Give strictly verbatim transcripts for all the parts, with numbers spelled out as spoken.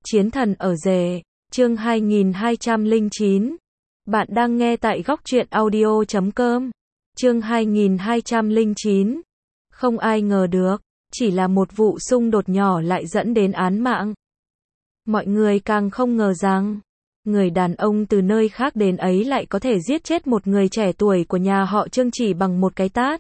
Chiến thần ở rể, chương hai nghìn hai trăm lẻ chín. Bạn đang nghe tại góc truyện audio chấm com. Chương hai nghìn hai trăm lẻ chín. Không ai ngờ được, chỉ là một vụ xung đột nhỏ lại dẫn đến án mạng. Mọi người càng không ngờ rằng, người đàn ông từ nơi khác đến ấy lại có thể giết chết một người trẻ tuổi của nhà họ Trương chỉ bằng một cái tát.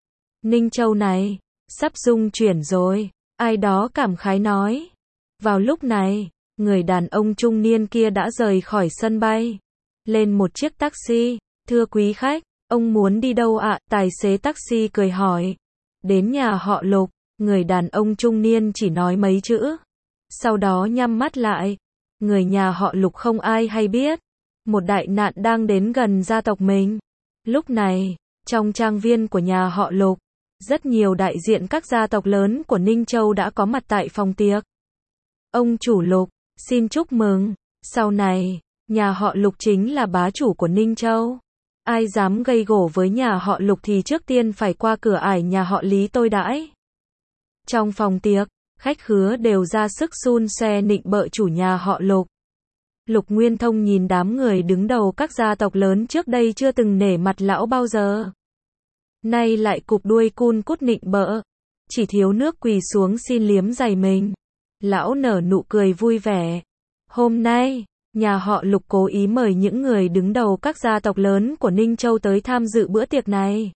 Ninh Châu này, sắp rung chuyển rồi, ai đó cảm khái nói. Vào lúc này, người đàn ông trung niên kia đã rời khỏi sân bay, lên một chiếc taxi. Thưa quý khách, ông muốn đi đâu ạ? Tài xế taxi cười hỏi. Đến nhà họ Lục, người đàn ông trung niên chỉ nói mấy chữ. Sau đó nhắm mắt lại. Người nhà họ Lục không ai hay biết. Một đại nạn đang đến gần gia tộc mình. Lúc này, trong trang viên của nhà họ Lục, rất nhiều đại diện các gia tộc lớn của Ninh Châu đã có mặt tại phòng tiệc. Ông chủ Lục, xin chúc mừng. Sau này, nhà họ Lục chính là bá chủ của Ninh Châu. Ai dám gây gổ với nhà họ Lục thì trước tiên phải qua cửa ải nhà họ Lý tôi đãi. Trong phòng tiệc, khách khứa đều ra sức xun xoe nịnh bợ chủ nhà họ Lục. Lục Nguyên Thông nhìn đám người đứng đầu các gia tộc lớn trước đây chưa từng nể mặt lão bao giờ. Nay lại cụp đuôi cun cút nịnh bợ, chỉ thiếu nước quỳ xuống xin liếm giày mình. Lão nở nụ cười vui vẻ. Hôm nay, nhà họ Lục cố ý mời những người đứng đầu các gia tộc lớn của Ninh Châu tới tham dự bữa tiệc này.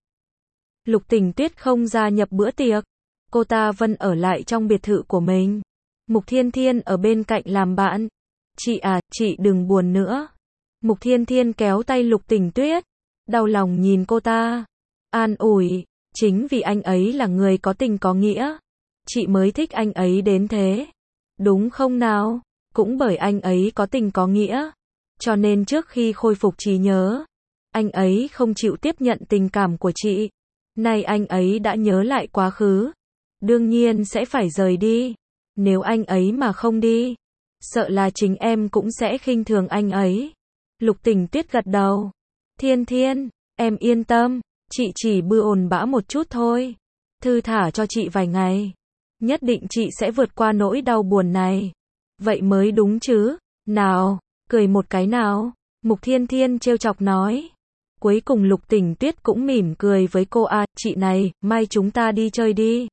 Lục Tình Tuyết không gia nhập bữa tiệc. Cô ta vẫn ở lại trong biệt thự của mình. Mục Thiên Thiên ở bên cạnh làm bạn. Chị à, chị đừng buồn nữa. Mục Thiên Thiên kéo tay Lục Tình Tuyết. Đau lòng nhìn cô ta. An ủi, chính vì anh ấy là người có tình có nghĩa. Chị mới thích anh ấy đến thế. Đúng không nào? Cũng bởi anh ấy có tình có nghĩa. Cho nên trước khi khôi phục trí nhớ, anh ấy không chịu tiếp nhận tình cảm của chị. Nay anh ấy đã nhớ lại quá khứ. Đương nhiên sẽ phải rời đi. Nếu anh ấy mà không đi, sợ là chính em cũng sẽ khinh thường anh ấy. Lục Tình Tuyết gật đầu. Thiên Thiên, em yên tâm. Chị chỉ bư ồn bã một chút thôi. Thư thả cho chị vài ngày. Nhất định chị sẽ vượt qua nỗi đau buồn này. Vậy mới đúng chứ. Nào, cười một cái nào. Mục Thiên Thiên trêu chọc nói. Cuối cùng Lục Tình Tuyết cũng mỉm cười với cô. À, chị này, mai chúng ta đi chơi đi.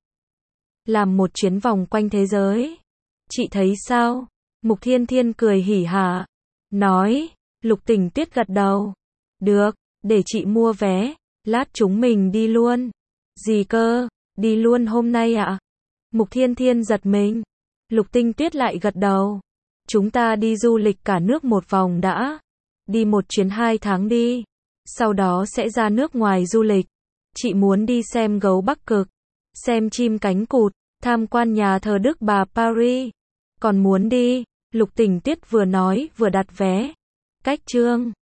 Làm một chuyến vòng quanh thế giới. Chị thấy sao? Mục Thiên Thiên cười hỉ hả. Nói. Lục Tình Tuyết gật đầu. Được, để chị mua vé. Lát chúng mình đi luôn. Gì cơ? Đi luôn hôm nay ạ? À? Mục Thiên Thiên giật mình. Lục Tinh Tuyết lại gật đầu. Chúng ta đi du lịch cả nước một vòng đã. Đi một chuyến hai tháng đi. Sau đó sẽ ra nước ngoài du lịch. Chị muốn đi xem gấu Bắc Cực. Xem chim cánh cụt. Tham quan nhà thờ Đức Bà Paris. Còn muốn đi. Lục Tình Tuyết vừa nói vừa đặt vé. Cách Trương.